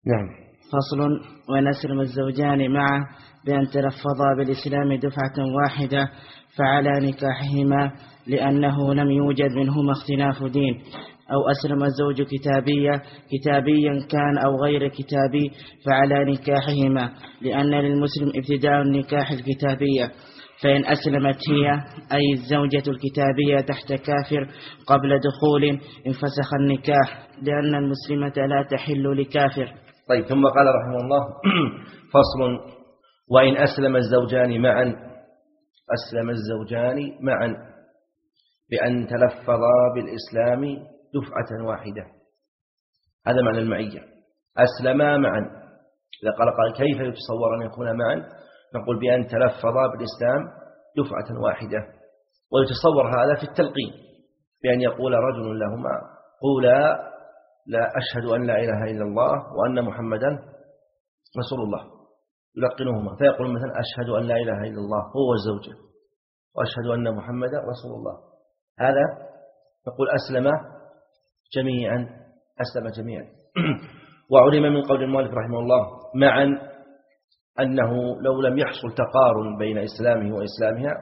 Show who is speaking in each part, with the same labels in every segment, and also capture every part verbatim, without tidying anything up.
Speaker 1: نعم.
Speaker 2: فصل: ونسلم الزوجان معه بأن تلفظا بالإسلام دفعة واحدة فعلى نكاحهما لأنه لم يوجد منهما اختلاف دين. أو أسلم الزوج كتابية كتابيا كان أو غير كتابي فعلى نكاحهما لأن للمسلم ابتداء النكاح الكتابية، فإن أسلمت هي أي الزوجة الكتابية تحت كافر قبل دخول انفسخ النكاح لأن المسلمة لا تحل لكافر.
Speaker 1: طيب، ثم قال رحمه الله: فصل: وإن أسلم الزوجان معا أسلم الزوجان معا بأن تلفظا بالإسلام دفعة واحدة. هذا معنى المعية، أسلما معا. إذا قال قال كيف يتصور أن يكون معا؟ نقول بأن تلفظا بالإسلام دفعة واحدة. ويتصور هذا في التلقين، بأن يقول رجل لهما: قولا لا أشهد أن لا إله إلا الله وأن محمدا رسول الله، يلقنهما، فيقول مثلا: أشهد أن لا إله إلا الله هو الزوجة، وأشهد أن محمدا رسول الله. هذا نقول أسلم جميعا، أسلم جميعا. وعلم من قول المؤلف رحمه الله معا أنه لو لم يحصل تقارن بين إسلامه وإسلامها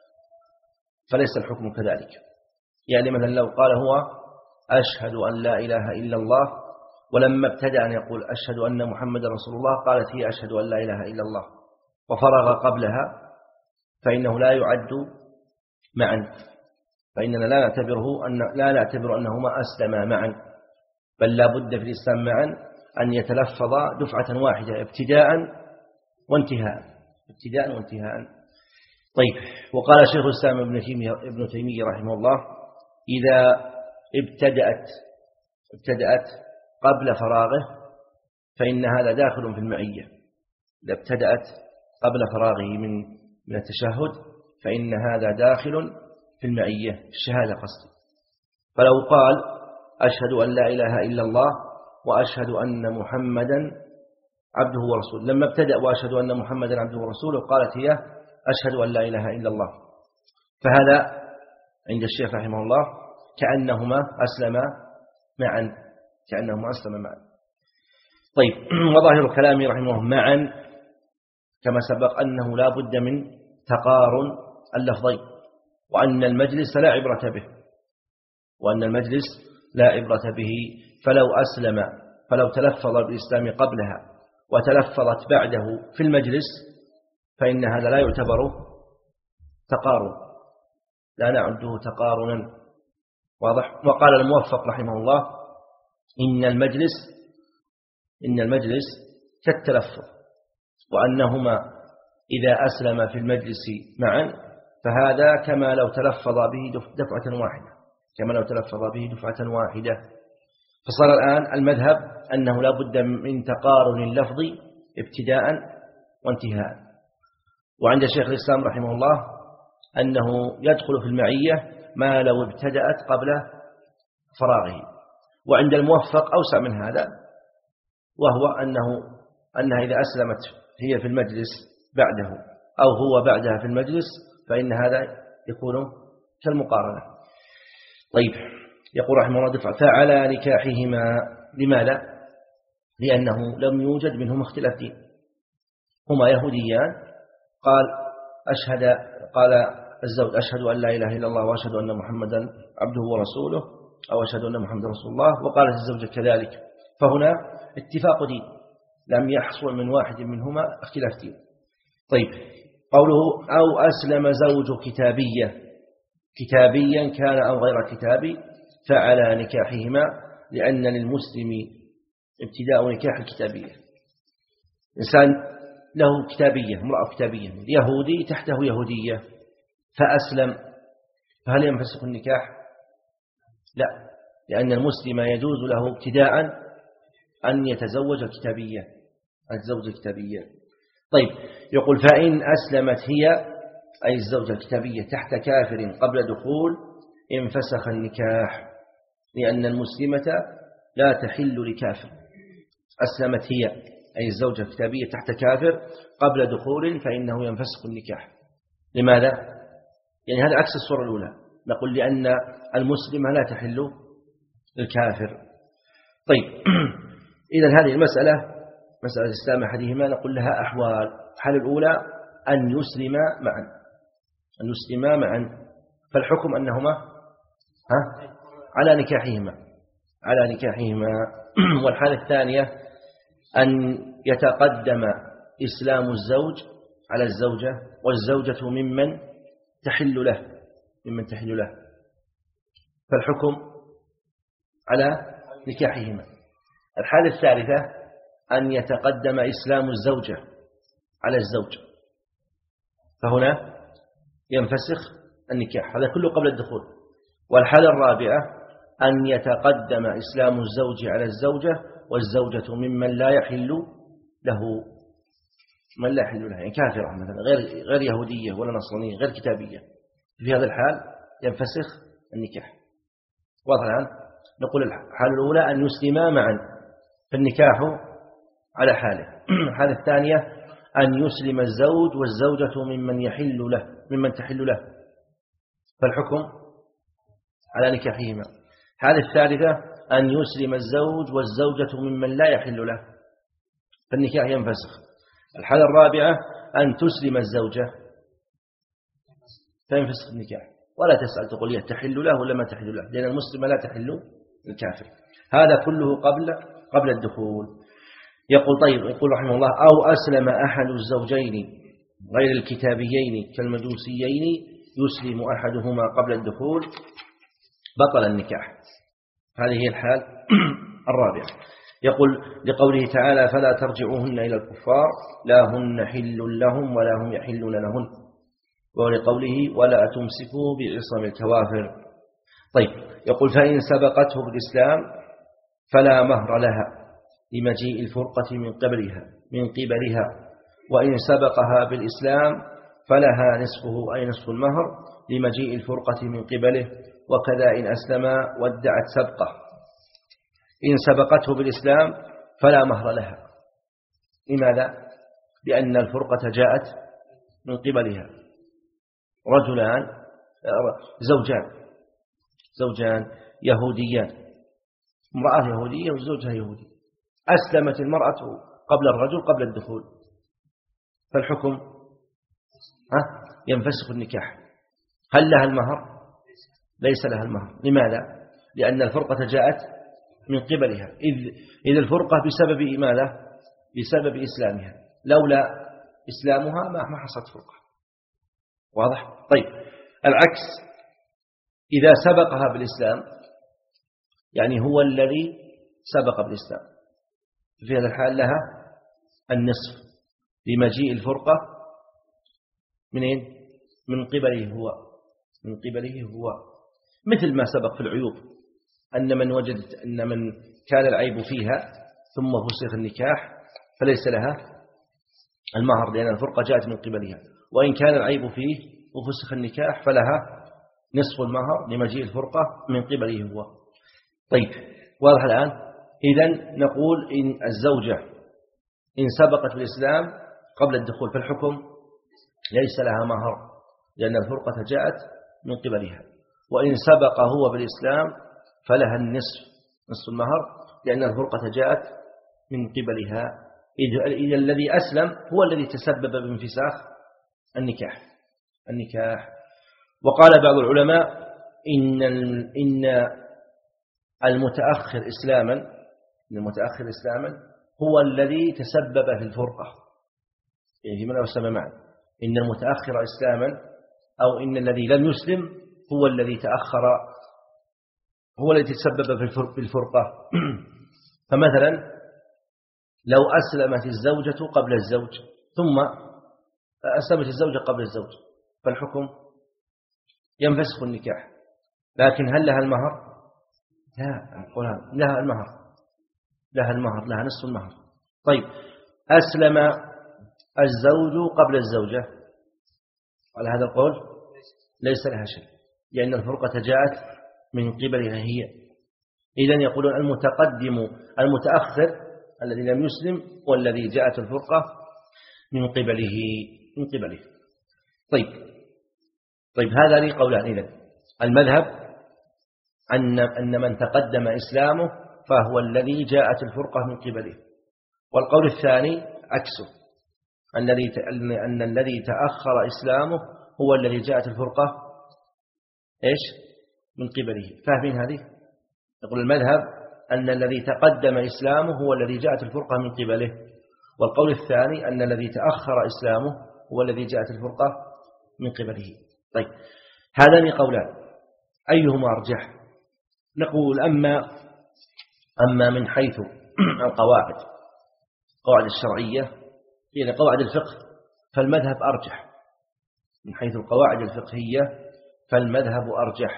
Speaker 1: فليس الحكم كذلك. يعني مثلا لو قال هو أشهد أن لا إله إلا الله، ولما ابتدأ أن يقول أشهد أن محمد رسول الله قالت هي أشهد أن لا إله إلا الله، وفرغ قبلها، فإنه لا يعد معا، فإننا لا نعتبره أن لا نعتبر أنهما أسلما معا، بل لا بد في الإسلام معا أن يتلفظ دفعة واحدة ابتداء وانتهاء، ابتداء وانتهاء. طيب، وقال شيخ الإسلام ابن تيمية ابن تيمية رحمه الله: إذا ابتدأت ابتدأت قبل فراغه فإن هذا داخل في المعية. إذا ابتدأت قبل فراغه من من التشهد فإن هذا داخل في المعية، في الشهادة قصدي. فلو قال أشهد أن لا إله إلا الله وأشهد أن محمدا عبده ورسوله، لما ابتدأ وأشهد أن محمدا عبده ورسوله قالت هي أشهد أن لا إله إلا الله، فهذا عند الشيخ رحمه الله كأنهما أسلما معا، كأنهما أسلما معا. طيب، وظاهر كلامي رحمه الله معا كما سبق أنه لا بد من تقارن اللفظين، وأن المجلس لا عبرة به، وأن المجلس لا عبرة به. فلو أسلم فلو تلفظ بالإسلام قبلها وتلفظت بعده في المجلس فإن هذا لا يعتبر تقارن، لا نعده تقارنا. واضح؟ وقال الموفق رحمه الله: إن المجلس إن المجلس كالتلفظ، وأنهما إذا أسلم في المجلس معا فهذا كما لو تلفظ به دفعة واحدة، كما لو تلفظ به دفعة واحدة. فصار الآن المذهب أنه لا بد من تقارن اللفظ ابتداء وانتهاء. وعند شيخ الإسلام رحمه الله أنه يدخل في المعية ما لو ابتدأت قبل فراغه. وعند الموفق أوسع من هذا، وهو أنه أنها إذا أسلمت هي في المجلس بعده أو هو بعدها في المجلس فإن هذا يكون كالمقارنة. طيب، يقول رحمه الله: دفع فعلى نكاحهما. لماذا؟ لأنه لم يوجد منهم اختلاف دين، هما يهوديان. قال أشهد قال الزوج أشهد أن لا إله إلا الله وأشهد أن محمدا عبده ورسوله، أو أشهد أن محمدا رسول الله، وقالت الزوجة كذلك. فهنا اتفاق دين، لم يحصل من واحد منهما اختلاف دين. طيب، قوله أو أسلم زوج كتابية كتابيا كان أو غير كتابي فعلى نكاحهما لأن للمسلم ابتداء نكاح الكتابية. إنسان له كتابية، امرأة كتابية، يهودي تحته يهودية فأسلم، فهل ينفسخ النكاح؟ لا، لأن المسلم يجوز له ابتداء أن يتزوج الكتابية، أن يتزوج الكتابية. طيب، يقول فإن أسلمت هي أي الزوجة الكتابية تحت كافر قبل دخول انفسخ النكاح، لأن المسلمة لا تحل لكافر. أسلمت هي أي الزوجة الكتابية تحت كافر قبل دخول فإنه ينفسخ النكاح. لماذا؟ يعني هذا عكس الصورة الأولى، نقول لأن المسلمة لا تحل للكافر. طيب، إذن هذه المسألة مسألة إسلام أحدهما نقول لها أحوال. الحالة الأولى أن يسلم معا أن يسلم معا فالحكم أنهما ها على نكاحهما على نكاحهما والحالة الثانية أن يتقدم إسلام الزوج على الزوجة والزوجة ممن تحل له ممن تحل له فالحكم على نكاحهما. الحالة الثالثة أن يتقدم إسلام الزوجة على الزوج فهنا ينفسخ النكاح، هذا كله قبل الدخول. والحالة الرابعة أن يتقدم إسلام الزوج على الزوجة والزوجة ممن لا يحل له من لا يحل له يعني كافرة مثلا غير غير يهودية ولا نصرانية غير كتابية. في هذا الحال ينفسخ النكاح. واضح الآن؟ نقول الحالة الأولى أن يسلما معا فالنكاح على حاله. الحالة الثانية أن يسلم الزوج والزوجة ممن يحل له ممن تحل له فالحكم على نكاحهما. الحالة الثالثة أن يسلم الزوج والزوجة ممن لا يحل له فالنكاح ينفسخ. الحالة الرابعة أن تسلم الزوجة فينفسخ النكاح ولا تسأل تقول هي تحل له ولا ما تحل له لأن المسلم لا تحل الكافر. هذا كله قبل قبل الدخول. يقول طيب يقول رحمه الله أو أسلم أحد الزوجين غير الكتابيين كالمجوسيين يسلم أحدهما قبل الدخول بطل النكاح. هذه هي الحال الرابعة. يقول لقوله تعالى فلا ترجعوهن إلى الكفار لا هن حل لهم ولا هم يحلون لهن ولقوله ولا تمسكوا بعصم الكوافر. طيب يقول فإن سبقته بالإسلام فلا مهر لها لمجيء الفرقة من قبلها من قبلها وإن سبقها بالإسلام فلها نصفه أي نصف المهر لمجيء الفرقة من قبله وكذا إن أسلم وادعت سبقه. إن سبقته بالإسلام فلا مهر لها. لماذا؟ لأن الفرقة جاءت من قبلها. رجلان زوجان زوجان يهوديان امرأة يهودية وزوجها يهودي أسلمت المرأة قبل الرجل قبل الدخول فالحكم ها ينفسخ النكاح. هل لها المهر؟ ليس لها المهر. لماذا؟ لأن الفرقة جاءت من قبلها إذ, إذ الفرقة بسبب ماذا؟ بسبب إسلامها لولا إسلامها ما حصلت فرقة. واضح؟ طيب العكس إذا سبقها بالإسلام يعني هو الذي سبق بالإسلام في هذا الحال لها النصف لمجيء الفرقة منين؟ من قبله هو من قبله هو مثل ما سبق في العيوب أن من وجدت أن من كان العيب فيها ثم فسخ النكاح فليس لها المهر لأن الفرقة جاءت من قبلها وإن كان العيب فيه وفسخ النكاح فلها نصف المهر لمجيء الفرقة من قبله هو. طيب واضح الآن؟ إذن نقول إن الزوجة إن سبقت بالإسلام قبل الدخول فالحكم ليس لها مهر لأن الفرقة جاءت من قبلها وإن سبق هو بالإسلام فلها النصف نصف المهر لأن الفرقة جاءت من قبلها إذا الذي أسلم هو الذي تسبب بانفساخ النكاح النكاح وقال بعض العلماء إن إن المتأخر إسلاما المتأخر إسلاما هو الذي تسبب في الفرقة يعني من أسلم معا إن المتأخر إسلاما أو إن الذي لم يسلم هو الذي تأخر هو الذي تسبب في الفرقة. فمثلا لو أسلمت الزوجة قبل الزوج ثم أسلمت الزوجة قبل الزوج فالحكم ينفسخ النكاح لكن هل لها المهر؟ لا لها المهر لها المهر لها نصف المهر. طيب أسلم الزوج قبل الزوجة على هذا القول ليس لها شيء لأن الفرقة جاءت من قبلها هي. إذن يقولون المتقدم المتأخر الذي لم يسلم والذي جاءت الفرقة من قبله من قبله. طيب طيب هذا لي قولان. إذن المذهب أن أن من تقدم إسلامه فهو الذي جاءت الفرقة من قبله والقول الثاني عكسه، أن الذي تأخر إسلامه هو الذي جاءت الفرقة إيش من قبله. فاهمين هذه؟ يقول المذهب أن الذي تقدم إسلامه هو الذي جاءت الفرقة من قبله، والقول الثاني أن الذي تأخر إسلامه هو الذي جاءت الفرقة من قبله. طيب هذان قولان، أيهما أرجح؟ نقول أما أما من حيث القواعد القواعد الشرعية يعني قواعد الفقه فالمذهب أرجح. من حيث القواعد الفقهية فالمذهب أرجح.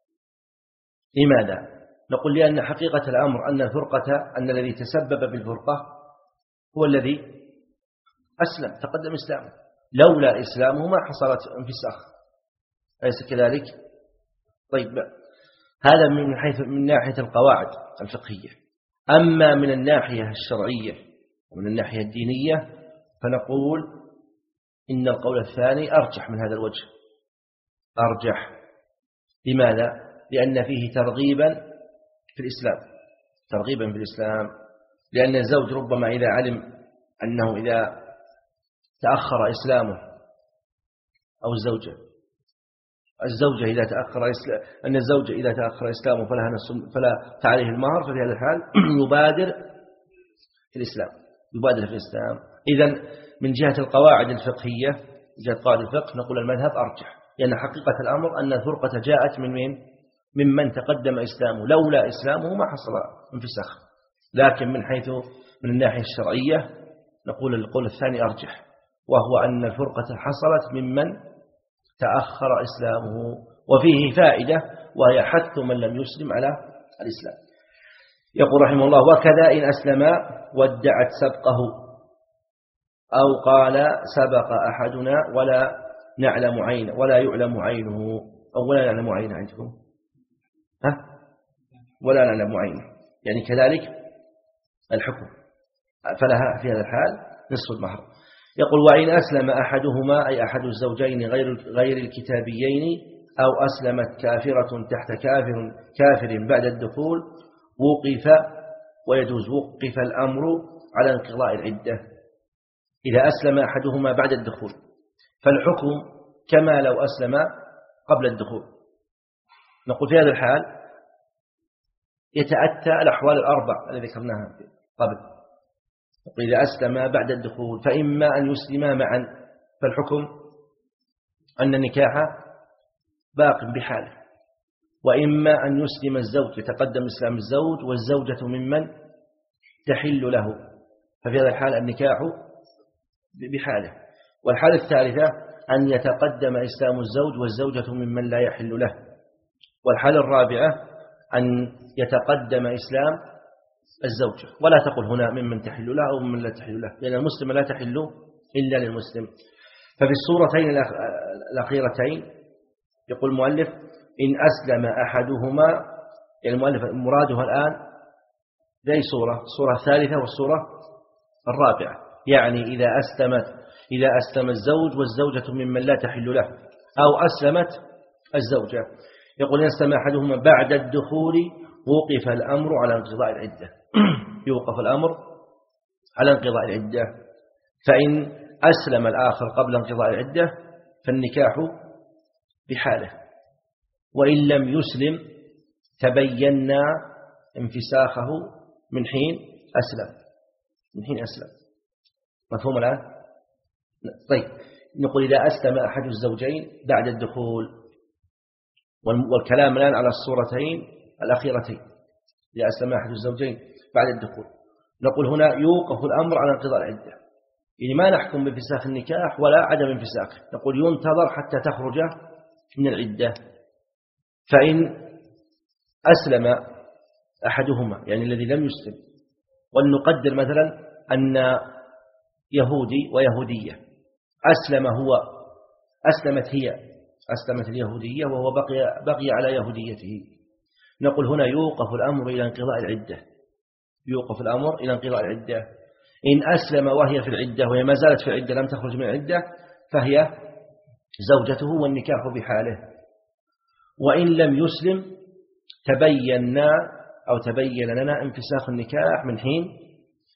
Speaker 1: لماذا؟ نقول لأن حقيقة الأمر أن الفرقة أن الذي تسبب بالفرقة هو الذي أسلم تقدم إسلامه، لولا إسلامه ما حصلت انفساخ، أليس كذلك؟ طيب هذا من حيث من ناحية القواعد الفقهية. أما من الناحية الشرعية ومن الناحية الدينية فنقول إن القول الثاني أرجح من هذا الوجه. أرجح لماذا؟ لأن فيه ترغيبا في الإسلام، ترغيبا في الإسلام، لأن الزوج ربما إذا علم أنه إذا تأخر إسلامه أو الزوجة الزوجة إذا تأخر إسلام أن الزوجة إذا تأخر إسلامه فلها نصف فلا فعليه المهر، ففي هذا الحال يبادر في الإسلام يبادر في الإسلام. إذن من جهة القواعد الفقهية من جهة قواعد الفقه نقول المذهب أرجح، لأن حقيقة الأمر أن الفرقة جاءت من من ممن تقدم إسلامه، لولا إسلامه ما حصل انفساخ. لكن من حيث من الناحية الشرعية نقول القول الثاني أرجح، وهو أن الفرقة حصلت ممن تأخر إسلامه. وفيه فائدة وهي حث من لم يسلم على الإسلام. يقول رحمه الله: وكذا إن أسلم وادعت سبقه أو قال سبق أحدنا ولا نعلم عينه ولا يعلم عينه أو ولا نعلم عينه عندكم ها ولا نعلم عينه، يعني كذلك الحكم فلها في هذا الحال نصف المهر. يقول: وإن أسلم أحدهما أي أحد الزوجين غير غير الكتابيين أو أسلمت كافرة تحت كافر كافر بعد الدخول وقف ويجوز وقف الأمر على انقضاء العدة. إذا أسلم أحدهما بعد الدخول فالحكم كما لو أسلم قبل الدخول. نقول في هذا الحال يتأتى الأحوال الأربع التي ذكرناها قبل. نقول إذا أسلم بعد الدخول فإما أن يسلما معا فالحكم أن النكاح باق بحاله، وإما أن يسلم الزوج يتقدم إسلام الزوج والزوجة ممن تحل له، ففي هذا الحال النكاح بحاله. والحالة الثالثة أن يتقدم إسلام الزوج والزوجة ممن لا يحل له. والحالة الرابعة أن يتقدم إسلام الزوجة، ولا تقل هنا ممن تحل له أو ممن لا تحل له، لأن المسلم لا تحل إلا للمسلم. ففي الصورتين الأخيرتين يقول المؤلف: إن أسلم أحدهما، يعني المؤلف مراده الآن ذي صورة الصورة الثالثة والصورة الرابعة، يعني إذا أسلمت إذا أسلم الزوج والزوجة ممن لا تحل له أو أسلمت الزوجة. يقول: إن أسلم أحدهما بعد الدخول وقف الأمر على انقضاء العدة يوقف الأمر على انقضاء العدة. فإن أسلم الآخر قبل انقضاء العدة فالنكاح بحاله، وإن لم يسلم تبينا انفساخه من حين أسلم من حين أسلم. مفهوم الآن؟ طيب نقول: إذا أسلم أحد الزوجين بعد الدخول، والكلام الآن على الصورتين الأخيرتين. إذا أسلم أحد الزوجين بعد الدخول نقول هنا يوقف الأمر على انقضاء العدة، يعني ما نحكم بانفساخ النكاح ولا عدم انفساخه، نقول ينتظر حتى تخرج من العدة. فإن أسلم أحدهما يعني الذي لم يسلم، ولنقدر مثلا أن يهودي ويهودية أسلم هو أسلمت هي أسلمت اليهودية وهو بقي بقي على يهوديته، نقول هنا يوقف الأمر إلى انقضاء العدة يوقف الأمر إلى انقضاء العدة. إن أسلم وهي في العدة وهي ما زالت في العدة لم تخرج من العدة فهي زوجته والنكاح بحاله. وإن لم يسلم تبينا أو تبين لنا انفساخ النكاح من حين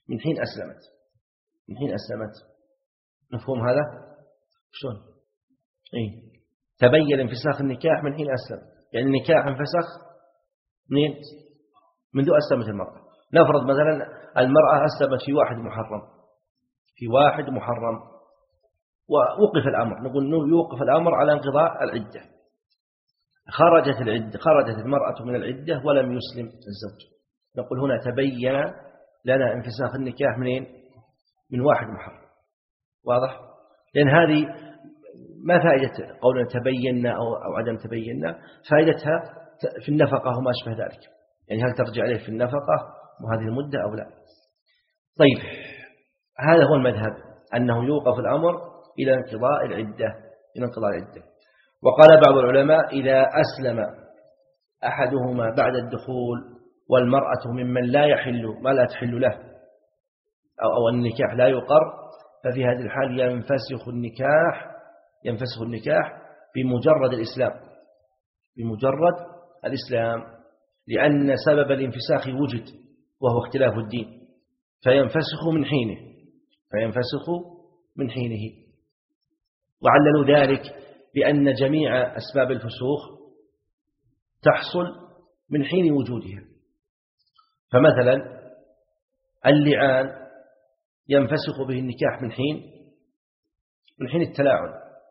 Speaker 1: من حين أسلمت من حين أسلمت مفهوم هذا؟ شلون؟ إيه؟ تبين انفساخ النكاح من حين أسلم، يعني النكاح انفسخ منين؟ منذ أسلمت المرأة. نفرض مثلا المرأة أسلمت في واحد محرم في واحد محرم ووقف الأمر، نقول يوقف الأمر على انقضاء العدة. خرجت العدة خرجت المرأة من العدة ولم يسلم الزوج، نقول هنا تبين لنا انفساخ النكاح منين؟ من واحد محرم. واضح؟ لأن هذه ما فائدة قولنا تبيننا أو, أو عدم تبيننا، فائدتها في النفقة وما أشبه ذلك، يعني هل ترجع عليه في النفقة وهذه المدة أو لا. طيب هذا هو المذهب، أنه يوقف الأمر إلى انقضاء العدة إلى انقضاء العدة. وقال بعض العلماء إذا أسلم أحدهما بعد الدخول والمرأة ممن لا يحل ما لا تحل له أو, أو النكاح لا يقر، ففي هذه الحال ينفسخ النكاح ينفسخ النكاح بمجرد الإسلام بمجرد الإسلام لأن سبب الانفساخ وجد وهو اختلاف الدين، فينفسخ من حينه فينفسخ من حينه. وعللوا ذلك بأن جميع أسباب الفسوخ تحصل من حين وجودها. فمثلا اللعان ينفسخ به النكاح من حين من حين التلاعن،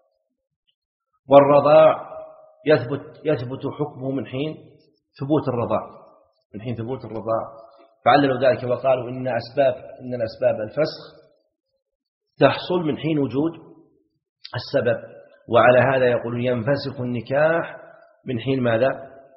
Speaker 1: والرضاع يثبت يثبت حكمه من حين ثبوت الرضاع من حين ثبوت الرضاع. فعللوا ذلك وقالوا إن أسباب إن الأسباب الفسخ تحصل من حين وجود السبب، وعلى هذا يقول ينفسخ النكاح من حين ماذا؟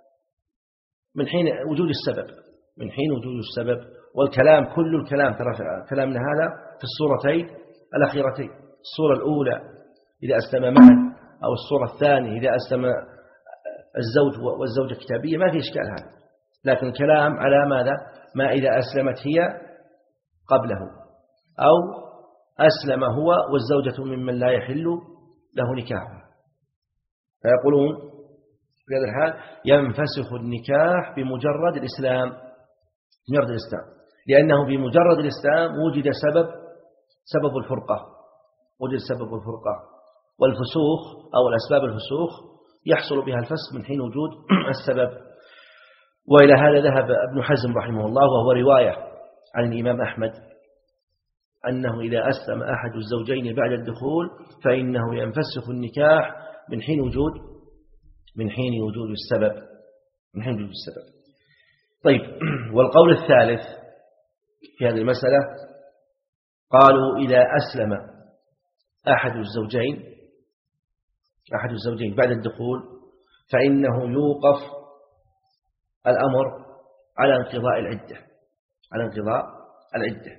Speaker 1: من حين وجود السبب من حين وجود السبب. والكلام كل الكلام ترى كلامنا هذا في الصورتين الأخيرتين، الصورة الأولى إذا أسلم معا، أو الصورة الثانية إذا أسلم الزوج والزوجة كتابية، ما في إشكال هذا، لكن الكلام على ماذا؟ ما إذا أسلمت هي قبله أو أسلم هو والزوجة ممن لا يحل له نكاحه. فيقولون في هذا الحال ينفسخ النكاح بمجرد الإسلام بمجرد الإسلام لأنه بمجرد الإسلام وجد سبب سبب الفرقة وجد سبب الفرقة والفسوخ أو الأسباب الفسوخ يحصل بها الفسخ من حين وجود السبب. وإلى هذا ذهب ابن حزم رحمه الله، وهو رواية عن الإمام أحمد، أنه إذا أسلم أحد الزوجين بعد الدخول فإنه ينفسخ النكاح من حين وجود من حين وجود السبب من حين وجود السبب. طيب، والقول الثالث في هذه المسألة قالوا إذا أسلم أحد الزوجين أحد الزوجين بعد الدخول فإنه يوقف الأمر على انقضاء العدة على انقضاء العدة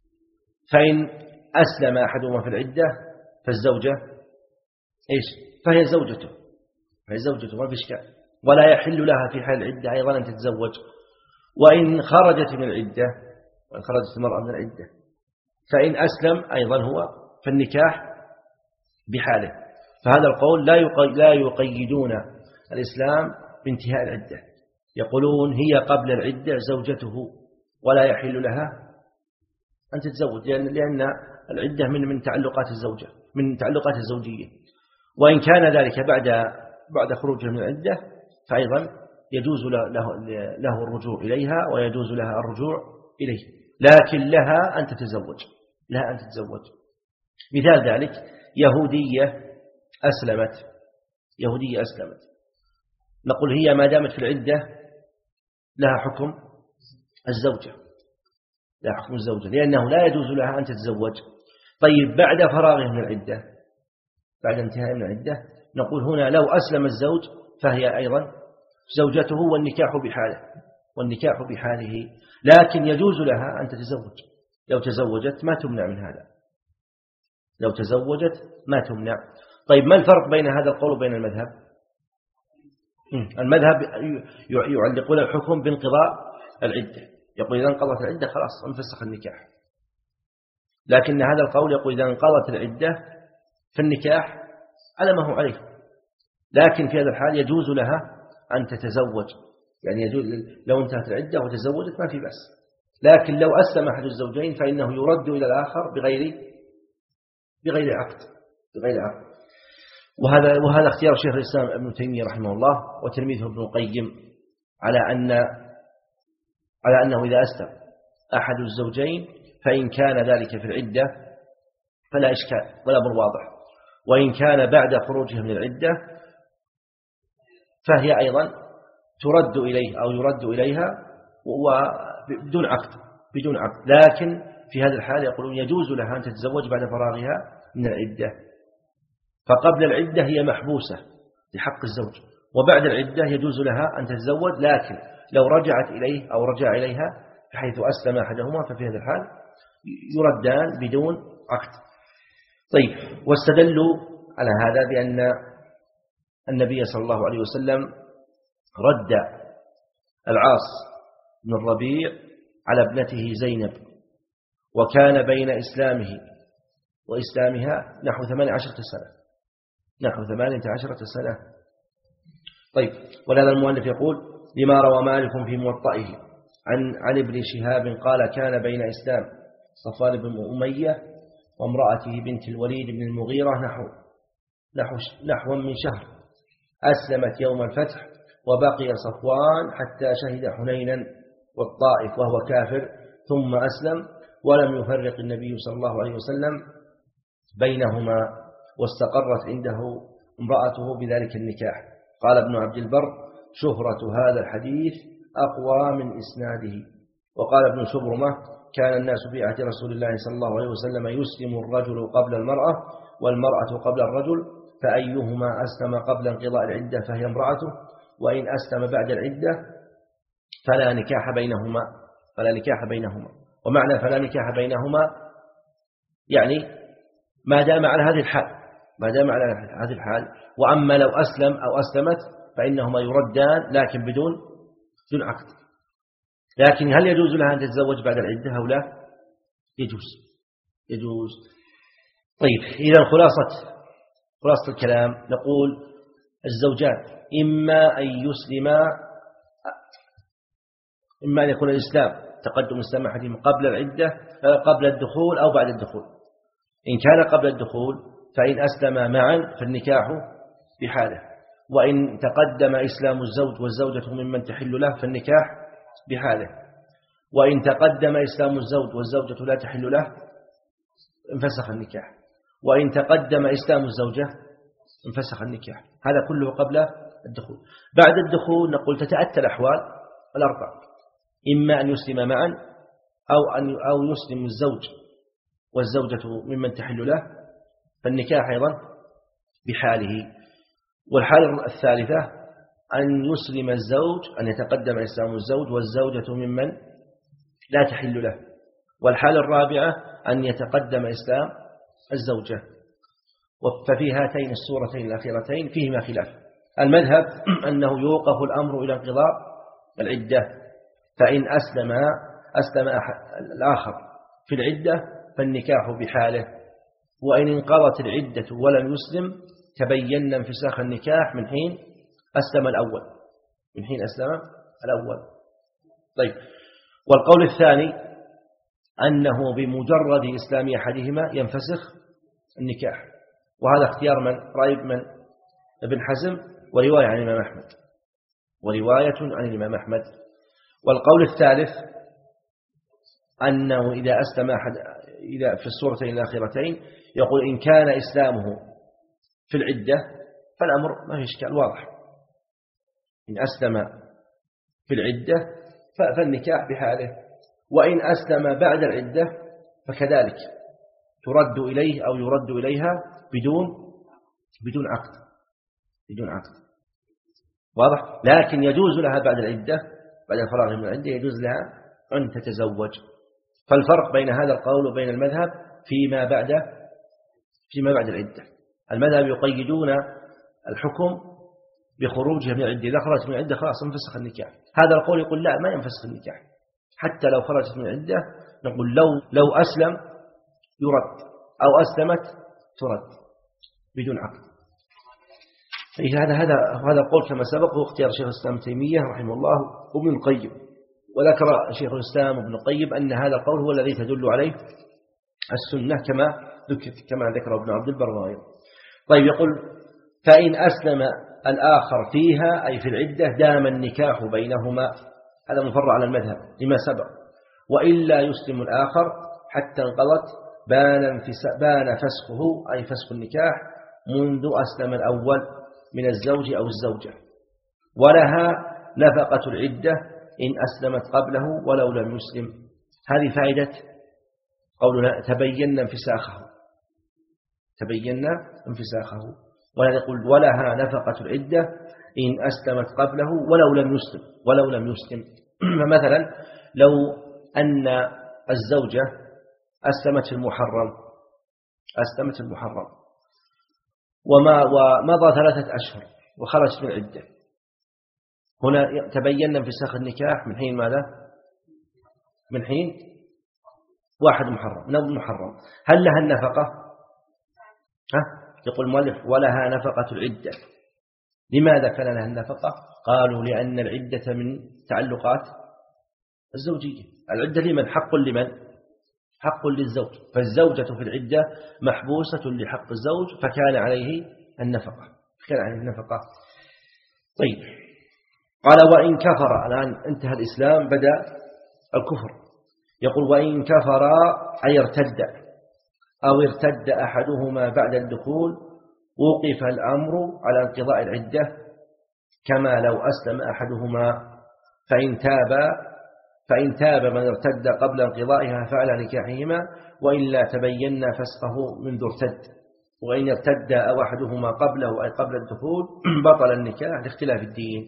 Speaker 1: فإن أسلم أحدهما في العدة فالزوجة إيش؟ فهي زوجته فهي زوجته ما في إشكال، ولا يحل لها في حال العدة أيضا أن تتزوج. وإن خرجت من العدة وإن خرجت المرأة من العدة فإن أسلم أيضا هو فالنكاح بحاله. فهذا القول لا يقيدون الإسلام بانتهاء العدة، يقولون هي قبل العدة زوجته ولا يحل لها أن تتزوج، لأن لأن العدة من من تعلقات الزوجة من تعلقات الزوجية. وإن كان ذلك بعد بعد خروجها من العدة فأيضا يجوز له له الرجوع إليها ويجوز لها الرجوع إليه، لكن لها أن تتزوج لها أن تتزوج. مثال ذلك يهودية أسلمت يهودية أسلمت نقول هي ما دامت في العدة لها حكم الزوجة لها حكم الزوجة لأنه لا يجوز لها أن تتزوج. طيب بعد فراغه من العدة بعد انتهاء من العدة نقول هنا لو أسلم الزوج فهي أيضا زوجته والنكاح بحاله والنكاح بحاله لكن يجوز لها أن تتزوج. لو تزوجت ما تمنع من هذا لو تزوجت ما تمنع. طيب ما الفرق بين هذا القول وبين المذهب؟ المذهب يعلقون الحكم بانقضاء العدة، يقول إذا انقضت العدة خلاص انفسخ النكاح، لكن هذا القول يقول إذا انقضت العدة فالنكاح على ما هو عليه، لكن في هذا الحال يجوز لها أن تتزوج، يعني يجوز لو انتهت العدة وتزوجت ما في بأس لكن لو أسلم أحد الزوجين فإنه يرد إلى الآخر بغير بغير عقد بغير عقد وهذا وهذا اختيار شيخ الإسلام ابن تيمية رحمه الله وتلميذه ابن القيم على أن على أنه إذا أسلم أحد الزوجين فإن كان ذلك في العدة فلا إشكال ولا أمر واضح، وإن كان بعد خروجه من العدة فهي أيضا ترد إليه أو يرد إليها وبدون عقد بدون عقد لكن في هذا الحال يقولون يجوز لها أن تتزوج بعد فراغها من العدة، فقبل العدة هي محبوسة لحق الزوج، وبعد العدة يجوز لها أن تتزوج، لكن لو رجعت إليه أو رجع إليها بحيث أسلم أحدهما ففي هذا الحال يردان بدون عقد. طيب، واستدلوا على هذا بأن النبي صلى الله عليه وسلم رد العاص بن الربيع على ابنته زينب، وكان بين إسلامه وإسلامها نحو ثمانية عشرة سنة نحو ثمانية عشرة سنة. طيب، ولهذا المؤلف يقول لما روى مالك في موطئه عن عن ابن شهاب قال كان بين إسلام صفوان بن أمية وامرأته بنت الوليد بن المغيرة نحو نحو نحو من شهر، أسلمت يوم الفتح وبقي صفوان حتى شهد حنينا والطائف وهو كافر ثم أسلم، ولم يفرق النبي صلى الله عليه وسلم بينهما، واستقرت عنده امرأته بذلك النكاح. قال ابن عبد البر شهرة هذا الحديث أقوى من إسناده. وقال ابن شبرمة كان الناس في عهد رسول الله صلى الله عليه وسلم يسلم الرجل قبل المرأة والمرأة قبل الرجل، فأيهما أسلم قبل انقضاء العدة فهي امرأته، وإن أسلم بعد العدة فلا نكاح بينهما فلا نكاح بينهما ومعنى فلا نكاح بينهما يعني ما دام على هذه الحال ما دام على هذه الحال وأما لو أسلم أو أسلمت فإنهما يردان لكن بدون بدون عقد. لكن هل يجوز لها أن تتزوج بعد العدة أو لا؟ يجوز يجوز طيب، إذا خلاصة خلاصة الكلام نقول الزوجان إما أن يسلما إما أن يكون الإسلام تقدم إسلام أحدهم قبل العدة قبل الدخول أو بعد الدخول. إن كان قبل الدخول فإن أسلم معا فالنكاح بحاله، وإن تقدم إسلام الزوج والزوجة ممن تحل له فالنكاح بحاله، وإن تقدم إسلام الزوج والزوجة لا تحل له انفسخ النكاح، وإن تقدم إسلام الزوجة انفسخ النكاح. هذا كله قبل الدخول. بعد الدخول نقول تتأتى الأحوال الأربع، إما أن يسلم معا أو أن أو يسلم الزوج والزوجة ممن تحل له فالنكاح أيضا بحاله. والحالة الثالثة أن يسلم الزوج أن يتقدم إسلام الزوج والزوجة ممن لا تحل له. والحالة الرابعة أن يتقدم إسلام الزوجة. ففي هاتين السورتين الأخيرتين فيهما خلاف. المذهب أنه يوقف الأمر إلى انقضاء العدة، فإن أسلم أسلم الآخر في العدة فالنكاح بحاله، وإن انقضت العدة ولم يسلم تبين انفساخ النكاح من حين أسلم الأول من حين أسلم الأول. طيب، والقول الثاني أنه بمجرد إسلام أحدهما ينفسخ النكاح، وهذا اختيار من رأي من ابن حزم ورواية عن الإمام أحمد ورواية عن الإمام أحمد. والقول الثالث أنه إذا أسلم أحد إذا في السورتين الأخيرتين يقول إن كان إسلامه في العدة فالأمر ما في إشكال واضح، إن أسلم في العدة فالنكاح بحاله، وإن أسلم بعد العدة فكذلك ترد إليه أو يرد إليها بدون بدون عقد بدون عقد واضح. لكن يجوز لها بعد العدة بعد الفراغ من العدة يجوز لها أن تتزوج. فالفرق بين هذا القول وبين المذهب فيما بعد فيما بعد العدة. المذهب يقيدون الحكم بخروجها من العدة، إذا خرجت من العدة خلاص انفسخ النكاح. هذا القول يقول لا، ما ينفسخ النكاح حتى لو خرجت من العدة. نقول لو لو أسلم يرد أو أسلمت ترد بدون عقد. هذا هذا هذا القول كما سبق هو اختيار شيخ الإسلام ابن تيمية رحمه الله وابن القيم وذكر شيخ الإسلام ابن القيم أن هذا القول هو الذي تدل عليه السنة كما ذكر كما ذكر ابن عبد البر وغيره. طيب يقول فإن أسلم الآخر فيها أي في العدة دام النكاح بينهما، هذا مفرع على المذهب لما سبق، وإلا يسلم الآخر حتى انقضت بان, بان فسخه أي فسخ النكاح منذ أسلم الأول من الزوج أو الزوجة، ولها نفقة العدة إن أسلمت قبله ولو لم يسلم. هذه فائدة قولنا تبين انفساخه، تبين انفساخه، ولا يقول ولها نفقة العدة إن أسلمت قبله ولو لم يسلم ولو لم يسلم. فمثلا لو أن الزوجة أسلمت في المحرم أسلمت في المحرم وما ومضى ثلاثة أشهر وخرجت من العدة، هنا تبين انفساخ النكاح من حين ماذا؟ من حين واحد محرم نوم محرم. هل لها النفقة؟ ها؟ يقول المؤلف ولها نفقة العدة. لماذا كان لها النفقة؟ قالوا لأن العدة من تعلقات الزوجية. العدة لمن؟ حق لمن؟ حق للزوج، فالزوجة في العدة محبوسة لحق الزوج فكان عليه النفقة كان عليه النفقة. طيب قال وإن كفر، الآن انتهى الإسلام بدأ الكفر. يقول وإن كفر أي ارتد أو ارتد أحدهما بعد الدخول وقف الأمر على انقضاء العدة كما لو أسلم أحدهما، فإن تاب فإن تاب من ارتد قبل انقضائها فعلى نكاحهما، وإلا تبين فسقه منذ ارتد، وإن ارتد أو أحدهما قبله أي قبل الدخول بطل النكاح لاختلاف الدين.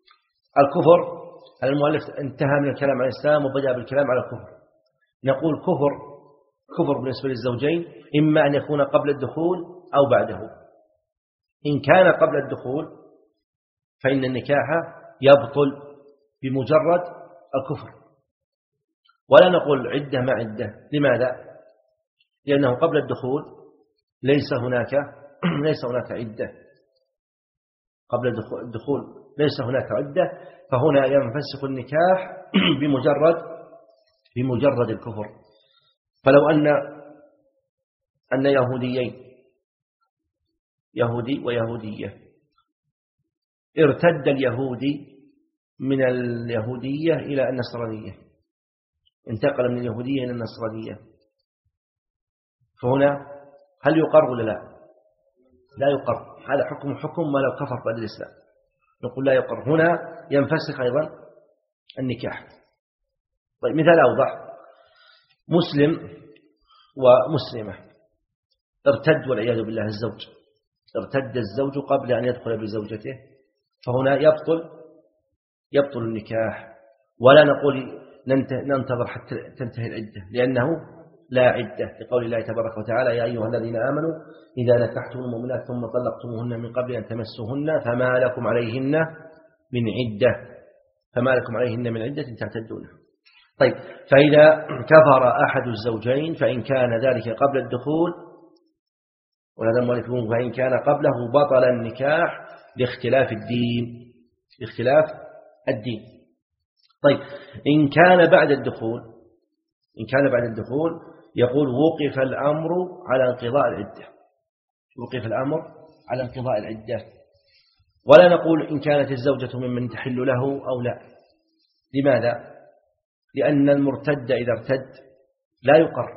Speaker 1: الكفر المؤلف انتهى من الكلام عن الإسلام وبدأ بالكلام على الكفر. نقول كفر كفر بالنسبة للزوجين إما أن يكون قبل الدخول أو بعده. إن كان قبل الدخول فإن النكاح يبطل بمجرد الكفر، ولا نقول عدة مع عدة. لماذا؟ لأنه قبل الدخول ليس هناك ليس هناك عدة، قبل الدخول ليس هناك عدة، فهنا ينفسخ النكاح بمجرد بمجرد الكفر. فلو أن أن يهوديين يهودي ويهودية ارتد اليهودي من اليهودية إلى النصرانية، انتقل من اليهودية إلى النصرانية، فهنا هل يقر ولا لا؟ لا يقر. هذا حكم حكم ما لو كفر بعد الإسلام، نقول لا يقر. هنا ينفسخ أيضا النكاح. طيب مثال أوضح، مسلم ومسلمة ارتد والعياذ بالله الزوج، ارتد الزوج قبل أن يدخل بزوجته، فهنا يبطل يبطل النكاح، ولا نقول ننتظر حتى تنتهي العدة، لأنه لا عدة، لقول الله تبارك وتعالى يا أيها الذين آمنوا إذا نكحتم المؤمنات ثم طلقتموهن من قبل أن تمسوهن فما لكم عليهن من عدة فما لكم عليهن من عدة تعتدونها. طيب فإذا كفر أحد الزوجين فإن كان ذلك قبل الدخول، وهذا المؤلف يقول فإن كان قبله بطل النكاح لاختلاف الدين لاختلاف الدين. طيب إن كان بعد الدخول إن كان بعد الدخول يقول وقف الأمر على انقضاء العدة وقف الأمر على انقضاء العدة، ولا نقول إن كانت الزوجة ممن تحل له أو لا. لماذا؟ لأن المرتد إذا ارتد لا يقر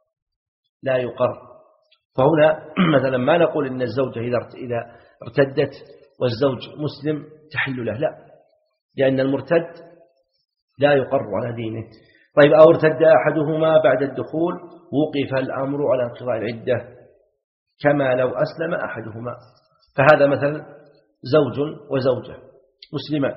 Speaker 1: لا يقر فهنا مثلا ما نقول إن الزوجة إذا ارتدت والزوج مسلم تحل له، لا، لأن المرتد لا يقر على دينه. طيب أو ارتد أحدهما بعد الدخول وقف الأمر على انقضاء العدة كما لو أسلم أحدهما. فهذا مثلا زوج وزوجة مسلمان،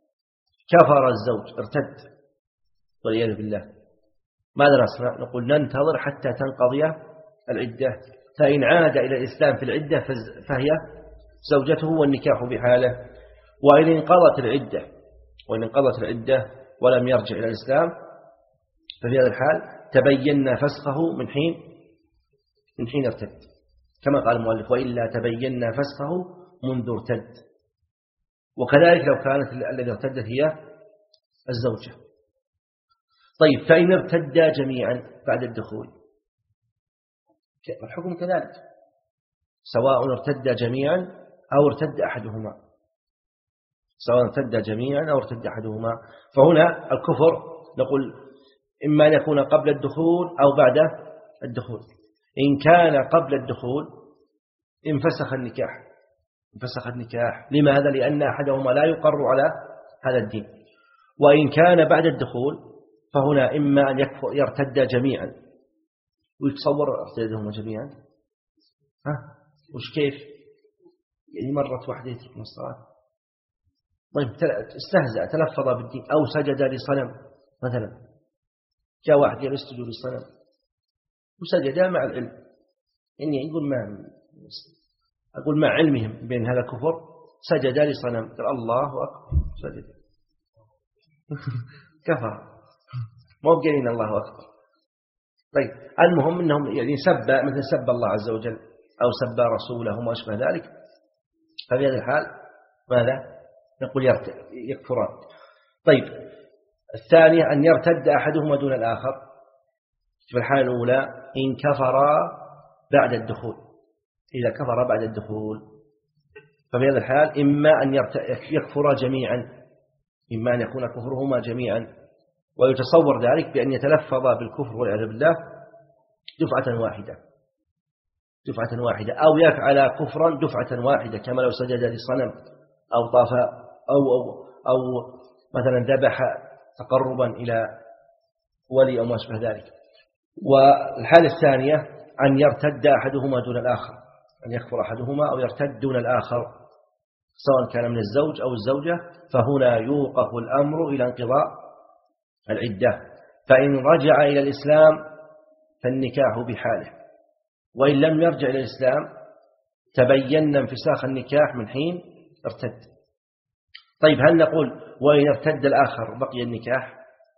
Speaker 1: كفر الزوج ارتد والعياذ بالله، ماذا نصنع؟ نقول ننتظر حتى تنقضي العدة، فإن عاد إلى الإسلام في العدة فهي زوجته والنكاح بحاله، وإن انقضت العدة وإن انقضت العدة ولم يرجع إلى الإسلام ففي هذا الحال تبين فسخه من حين من حين ارتد، كما قال المؤلف وإلا تبين فسخه منذ ارتد. وكذلك لو كانت الذي ارتدت هي الزوجة طيب فإن ارتدا جميعا بعد الدخول الحكم كذلك، سواء ارتدا جميعا أو ارتد أحدهما، سواء ارتد جميعا أو ارتد أحدهما. فهنا الكفر نقول إما أن يكون قبل الدخول أو بعد الدخول. إن كان قبل الدخول انفسخ النكاح، انفسخ النكاح. لماذا؟ لأن أحدهما لا يقر على هذا الدين. وإن كان بعد الدخول فهنا إما أن يرتد جميعا، ويتصور ارتدهما جميعا، ها وش كيف؟ يعني مرة واحدة يترك الصلاة، طيب استهزأ تلفظ بالدين أو سجد لصنم مثلا، جاء واحد يسجد للصنم وسجد مع العلم، إني أقول ما أقول مع علمهم بين هذا كفر، سجد لصنم قال الله أكبر سجد كفر، مو بقالين الله أكبر. طيب المهم أنهم يعني سب مثل سب الله عز وجل أو سب رسوله وما أشبه ذلك، ففي هذا الحال ماذا نقول؟ يكفران. طيب الثانية أن يرتد أحدهما دون الآخر. في الحالة الأولى إن كفرا بعد الدخول، إذا كفر بعد الدخول ففي هذا الحال إما أن يكفرا جميعا، إما أن يكون كفرهما جميعا، ويتصور ذلك بأن يتلفظا بالكفر والعياذ بالله دفعة واحدة، دفعة واحدة، أو يفعل كفرا دفعة واحدة، كما لو سجد لصنم أو طاف أو, أو, أو مثلا ذبح تقربا إلى ولي أو ما أشبه ذلك. والحالة الثانية أن يرتد أحدهما دون الآخر، أن يكفر أحدهما أو يرتد دون الآخر سواء كان من الزوج أو الزوجة، فهنا يوقف الأمر إلى انقضاء العدة. فإن رجع إلى الإسلام فالنكاح بحاله، وإن لم يرجع إلى الإسلام تبين انفساخ النكاح من حين ارتد. طيب هل نقول وإن ارتد الآخر بقي النكاح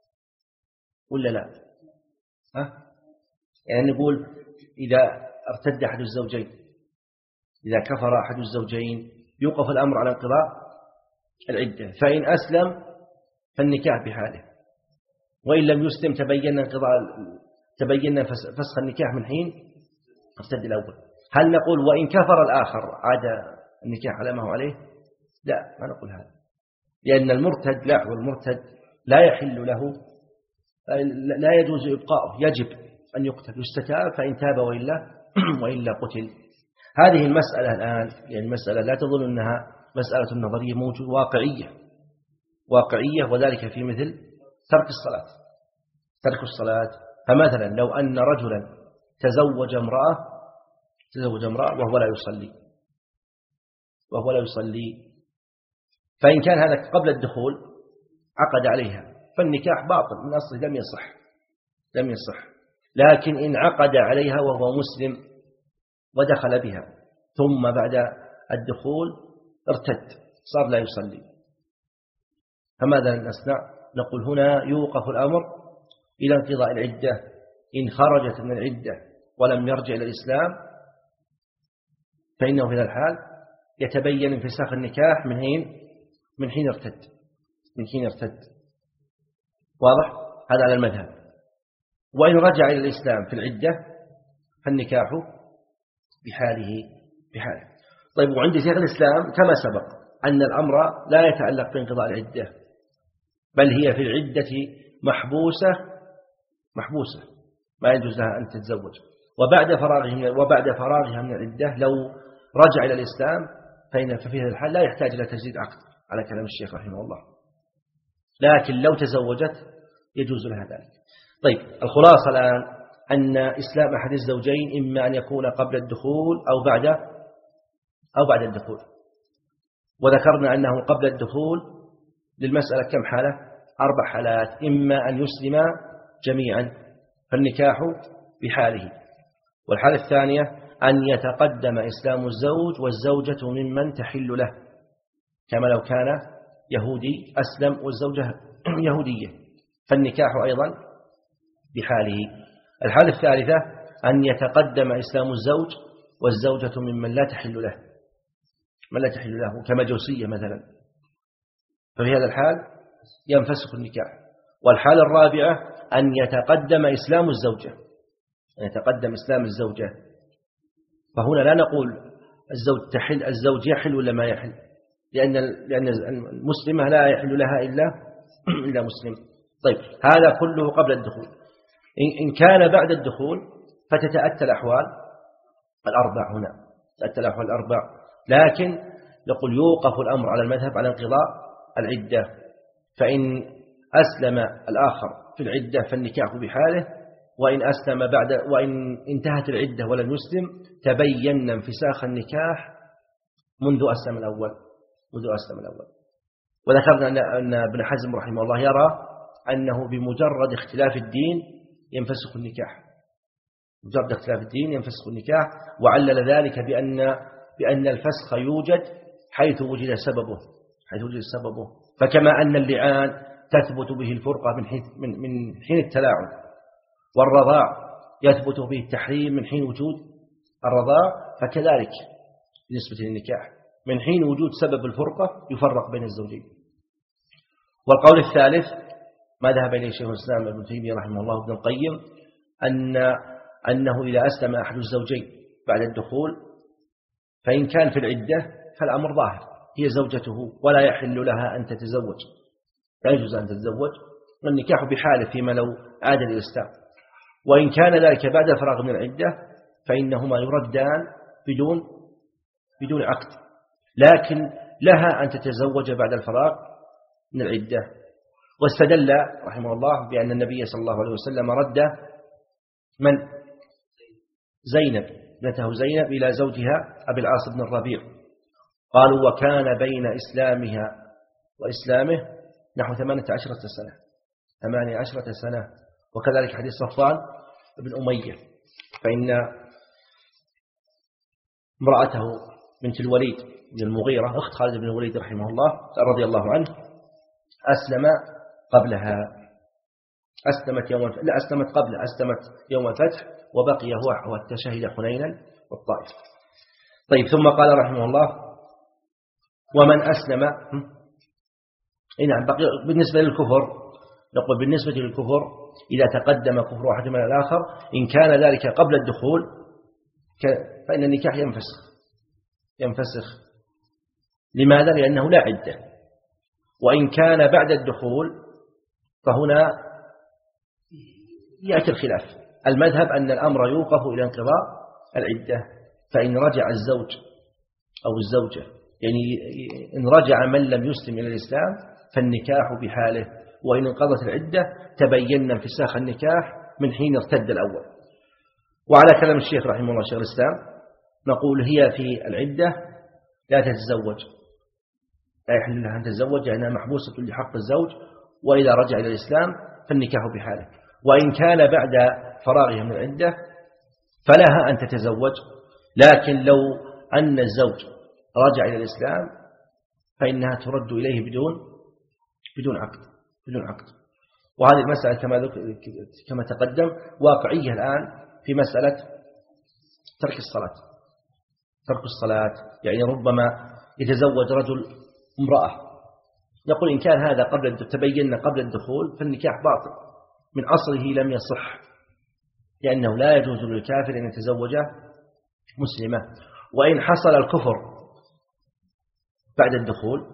Speaker 1: ولا لا؟ ها؟ يعني نقول إذا ارتد أحد الزوجين، إذا كفر أحد الزوجين يوقف الأمر على انقضاء العدة، فإن أسلم فالنكاح بحاله، وإن لم يسلم تبين انقضاء تبين فسخ النكاح من حين ارتد الأول. هل نقول وإن كفر الآخر عاد النكاح على ما هو عليه؟ لا، ما نقول هذا، لأن المرتد لا والمرتد لا يحل له، لا يجوز إبقاؤه، يجب أن يقتل، يستتاب فإن تاب وإلا وإلا قتل. هذه المسألة الآن يعني مسألة لا تظن أنها مسألة نظرية، موجود واقعية واقعية، وذلك في مثل ترك الصلاة، ترك الصلاة. فمثلا لو أن رجلا تزوج امرأة تزوج امرأة وهو لا يصلي وهو لا يصلي فإن كان هذا قبل الدخول عقد عليها فالنكاح باطل من أصله، لم يصح لم يصح. لكن إن عقد عليها وهو مسلم ودخل بها ثم بعد الدخول ارتد صار لا يصلي، فماذا نصنع؟ نقول هنا يوقف الأمر إلى انقضاء العدة. إن خرجت من العدة ولم يرجع إلى الإسلام فإنه في هذا الحال يتبين انفساخ النكاح من حين من حين ارتد من حين ارتد واضح؟ هذا على المذهب. وإن رجع إلى الإسلام في العدة فالنكاح بحاله بحاله. طيب وعند شيخ الإسلام كما سبق أن الأمر لا يتعلق بانقضاء العدة، بل هي في العدة محبوسة محبوسة ما يجوز لها أن تتزوج، وبعد فراغها وبعد فراغها من العدة لو رجع إلى الإسلام فإن في هذا الحال لا يحتاج إلى تجديد عقد على كلام الشيخ رحمه الله، لكن لو تزوجت يجوز لها ذلك. طيب الخلاصة الآن أن إسلام أحد الزوجين إما أن يكون قبل الدخول أو بعد أو بعد الدخول، وذكرنا أنه قبل الدخول للمسألة كم حالة؟ أربع حالات، إما أن يسلم جميعا فالنكاح بحاله، والحالة الثانية أن يتقدم إسلام الزوج والزوجة ممن تحل له، كما لو كان يهودي أسلم والزوجة يهودية فالنكاح أيضا بحاله. الحالة الثالثة أن يتقدم إسلام الزوج والزوجة ممن لا تحل له من لا تحل له كمجوسية مثلا، ففي هذا الحال ينفسخ النكاح. والحالة الرابعة أن يتقدم إسلام الزوجة، أن يتقدم إسلام الزوجة. فهنا لا نقول الزوج تحل الزوج يحل ولا ما يحل، لأن لأن المسلمة لا يحل لها إلا إلا مسلم. طيب هذا كله قبل الدخول. إن كان بعد الدخول فتتأتى الأحوال الأربع هنا، تتأتى الأحوال الأربع، لكن نقول يوقف الأمر على المذهب على انقضاء العدة. فإن أسلم الآخر في العدة فالنكاح بحاله، وإن أسلم بعد وإن انتهت العدة ولم يسلم تبين انفساخ النكاح منذ أسلم الأول منذ أسلم الأول. وذكرنا أن ابن حزم رحمه الله يرى أنه بمجرد اختلاف الدين ينفسخ النكاح، مجرد اختلاف الدين ينفسخ النكاح، وعلل ذلك بأن بأن الفسخ يوجد حيث وجد سببه حيث وجد سببه فكما أن اللعان تثبت به الفرقة من حين من من حين التلاعن، والرضاع يثبت به التحريم من حين وجود الرضاع، فكذلك بالنسبة للنكاح من حين وجود سبب الفرقة يفرق بين الزوجين. والقول الثالث ما ذهب إليه شيخ الإسلام ابن تيمية رحمه الله وابن القيم أن أنه إذا أسلم أحد الزوجين بعد الدخول فإن كان في العدة فالأمر ظاهر، هي زوجته ولا يحل لها أن تتزوج، لا يجوز أن تتزوج، والنكاح بحاله فيما لو عاد للإسلام. وإن كان ذلك بعد الفراغ من العدة فإنهما يردان بدون بدون عقد، لكن لها أن تتزوج بعد الفراغ من العدة. واستدل رحمه الله بأن النبي صلى الله عليه وسلم رد من زينب ابنته زينب إلى زوجها أبي العاص بن الربيع، قالوا وكان بين إسلامها وإسلامه نحو ثمانية عشرة سنة ثمانية عشرة سنة. وكذلك حديث صفوان بن أمية، فإن امرأته بنت الوليد بن المغيرة أخت خالد بن الوليد رحمه الله رضي الله عنه أسلم قبلها، أسلمت يوم لا أسلمت قبل أسلمت يوم الفتح، وبقي هو حتى شهد حنينا والطائف. طيب ثم قال رحمه الله ومن أسلم نعم بقي بالنسبة للكفر، نقول بالنسبة للكفر إذا تقدم كفر واحد من الآخر إن كان ذلك قبل الدخول فإن النكاح ينفسخ ينفسخ لماذا؟ لأنه لا عدة. وإن كان بعد الدخول فهنا يأتي الخلاف. المذهب أن الأمر يوقف إلى انقضاء العدة، فإن رجع الزوج أو الزوجة يعني إن رجع من لم يسلم إلى الإسلام فالنكاح بحاله، وإن انقضت العدة تبين انفساخ النكاح من حين ارتد الأول. وعلى كلام الشيخ رحمه الله شيخ الإسلام نقول هي في العدة لا تتزوج، لا يحل لها أن تتزوج لأنها محبوسة لحق الزوج، وإذا رجع إلى الإسلام فالنكاح بحاله. وإن كان بعد فراغها من العدة فلها أن تتزوج، لكن لو أن الزوج رجع إلى الإسلام فإنها ترد إليه بدون بدون عقد بدون عقد. وهذه المسألة كما كما تقدم واقعية الآن في مسألة ترك الصلاة ترك الصلاة يعني ربما يتزوج رجل امرأة، يقول إن كان هذا قبل تبين قبل الدخول فالنكاح باطل من أصله لم يصح، لأنه لا يجوز للكافر أن يتزوج مسلمة. وإن حصل الكفر بعد الدخول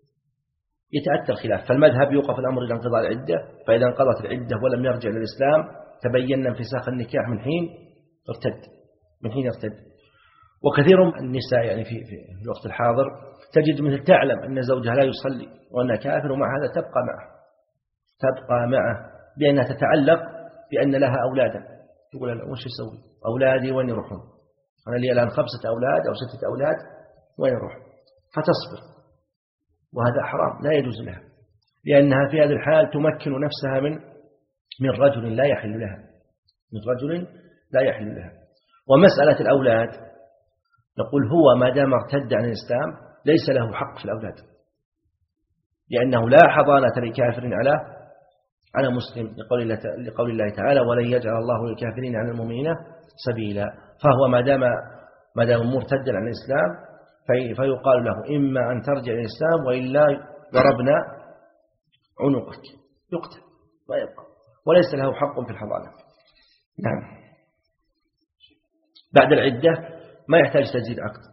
Speaker 1: يتأتى الخلاف، فالمذهب يوقف الأمر إلى انقضاء العدة، فإذا انقضت العدة ولم يرجع للإسلام تبين انفساخ النكاح من حين ارتد من حين ارتد. وكثير من النساء يعني في في الوقت الحاضر تجد مثل تعلم أن زوجها لا يصلي وأنه كافر، ومع هذا تبقى معه تبقى معه بأنها تتعلق بأن لها أولادا، تقول لا وش يسوي أولادي وين يروحون، أنا لي الآن خمسة أولاد أو ستة أولاد وين يروح، فتصبر. وهذا حرام لا يجوز لها، لأنها في هذا الحال تمكن نفسها من من رجل لا يحل لها من رجل لا يحل لها. ومسألة الأولاد نقول هو ما دام ارتد عن الإسلام ليس له حق في الأولاد، لأنه لا حضانة لكافر على على مسلم، لقول الله لقول الله تعالى ولن يجعل الله للكافرين على المؤمنين سبيلا. فهو ما دام ما دام مرتدا عن الإسلام فيقال له إما أن ترجع إلى الإسلام وإلا ضربنا عنقك، يقتل ما يبقى، وليس له حق في الحضانة. نعم. بعد العدة ما يحتاج تجديد عقد.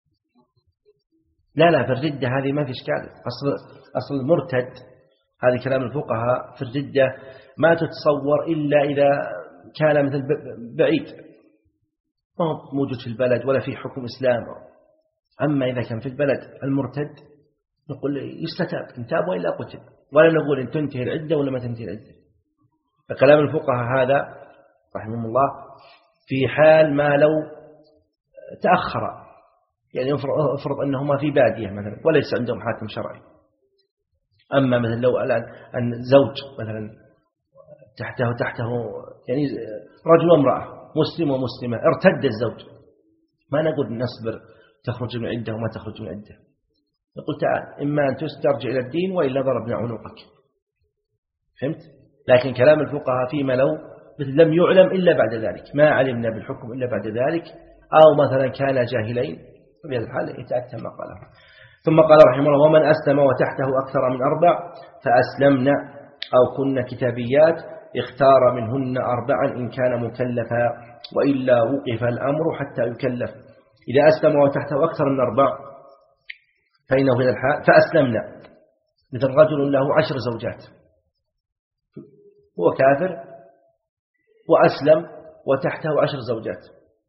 Speaker 1: لا لا، في الردة هذه ما في إشكال. أصل أصل المرتد، هذه كلام الفقهاء، في الردة ما تتصور إلا إذا كان مثل بعيد ما هو موجود في البلد ولا في حكم إسلام. أما إذا كان في البلد المرتد نقول يستتاب إن تاب وإلا قتل، ولا نقول إن تنتهي العدة ولا ما تنتهي العدة. فكلام الفقهاء هذا رحمهم الله في حال ما لو تأخر، يعني افرض أنهما في بادية مثلا وليس عندهم حاكم شرعي. أما مثلا لو الآن أن زوج مثلا تحته تحته يعني رجل وامرأة مسلم ومسلمة، ارتد الزوج، ما نقول نصبر تخرج من عدة وما تخرج من عدة، نقول تعال إما أن تسترجع إلى الدين وإلا ضربنا عنقك. فهمت؟ لكن كلام الفقهاء فيما لو مثل لم يعلم إلا بعد ذلك، ما علمنا بالحكم إلا بعد ذلك، أو مثلا كان جاهلين، فبهذا الحال يتأتى ما قاله. ثم قال رحمه الله: ومن أسلم وتحته أكثر من أربع فأسلمنا أو كن كتابيات اختار منهن أربعا إن كان مكلفا وإلا وقف الأمر حتى يكلف. إذا أسلم وتحته أكثر من أربع فإنه في الحال فأسلمنا، مثل رجل له عشر زوجات، هو كافر وأسلم وتحته عشر زوجات،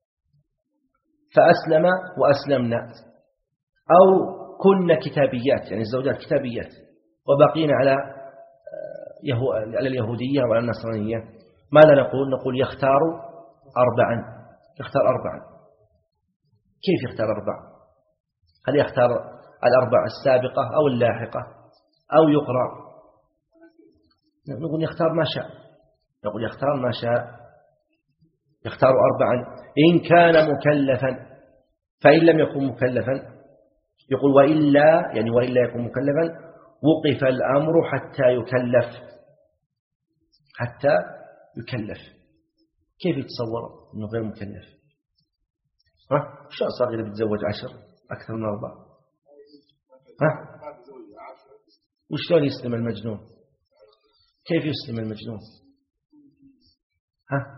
Speaker 1: فأسلم وأسلمنا. أو كن كتابيات، يعني الزوجات كتابيات وبقينا على على اليهودية وعلى النصرانية، ماذا نقول؟ نقول يختار أربعا، يختار أربعا. كيف يختار أربعا؟ هل يختار الأربع السابقة أو اللاحقة أو يقرأ؟ نقول يختار ما شاء، نقول يختار ما شاء، يختار أربعا إن كان مكلفا، فإن لم يكن مكلفا يقول وإلا، يعني وإلا يكون مكلفا وقف الأمر حتى يكلف، حتى يكلف. كيف يتصور أنه غير مكلف؟ ها؟ شو صغير بيتزوج عشر أكثر من أربعة؟ ها؟ وشلون يسلم المجنون؟ كيف يسلم المجنون؟ ها؟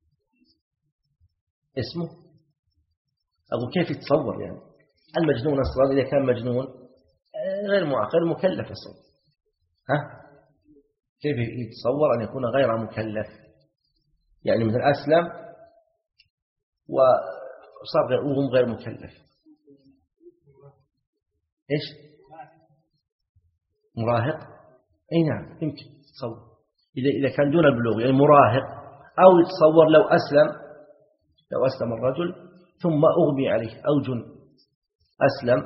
Speaker 1: اسمه؟ أقول كيف يتصور يعني المجنون أصلا إذا كان مجنون غير غير مكلف أصلا؟ ها؟ كيف يتصور أن يكون غير مكلف؟ يعني مثل أسلم وصار وهم غير مكلف. إيش؟ مراهق؟ أي نعم يمكن تصور إذا إذا كان دون البلوغ، يعني مراهق. أو يتصور لو أسلم لو أسلم الرجل ثم أغمي عليه أو جن، أسلم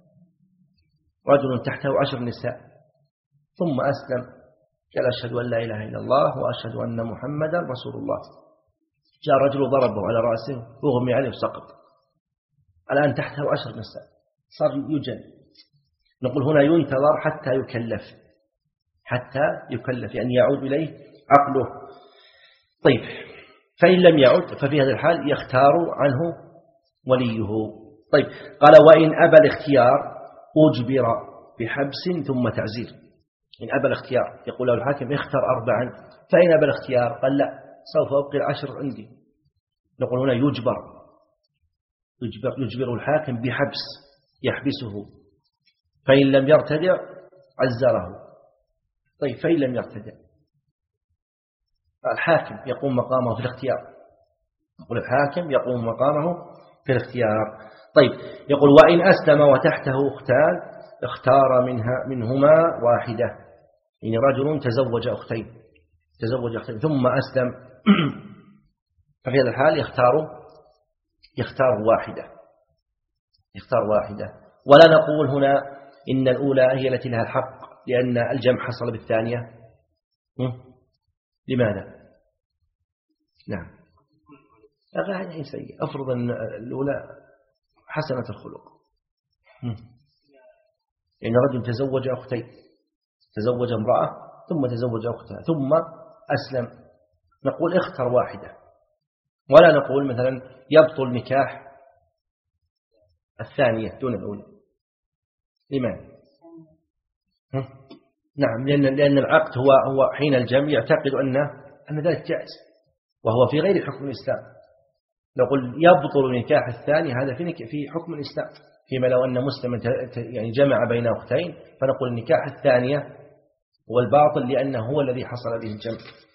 Speaker 1: رجل تحته عشر نساء ثم أسلم قال أشهد أن لا إله إلا الله وأشهد أن محمدا رسول الله، جاء رجل ضربه على رأسه وأغمي عليه وسقط، الآن تحته عشر نساء صار يجن. نقول هنا ينتظر حتى يكلف، حتى يكلف يعني يعود إليه عقله. طيب فإن لم يعد ففي هذا الحال يختار عنه وليه. طيب قال وإن أبى الاختيار أجبر بحبس ثم تعزير. إن أبى الاختيار يقول له الحاكم اختر أربعا، فإن أبى الاختيار قال لا سوف أبقي العشر عندي، نقول هنا يجبر يجبر, يجبر الحاكم بحبس يحبسه، فإن لم يرتدع عزره. طيب فإن لم يرتدع الحاكم يقوم مقامه في الاختيار، يقول الحاكم يقوم مقامه في الاختيار. طيب يقول وإن أسلم وتحته أختان اختار منها منهما واحدة، يعني رجل تزوج أختين تزوج أختين ثم أسلم ففي هذا الحال يختار يختار واحدة يختار واحدة ولا نقول هنا إن الأولى هي التي لها الحق لأن الجمع حصل بالثانية. لماذا؟ نعم هذا سيء. أفرض أن الأولى حسنة الخلق، يعني رجل تزوج أختين، تزوج امرأة ثم تزوج أختها ثم أسلم، نقول اختر واحدة، ولا نقول مثلا يبطل نكاح الثانية دون الأولى. لماذا؟ نعم، لأن لأن العقد هو هو حين الجمع يعتقد أن أن ذلك جائز، وهو في غير حكم الإسلام. لو قل يبطل نكاح الثاني هذا في في حكم الإسلام، فيما لو أن مسلما يعني جمع بين أختين فنقول النكاح الثانية هو الباطل لأنه هو الذي حصل به الجمع.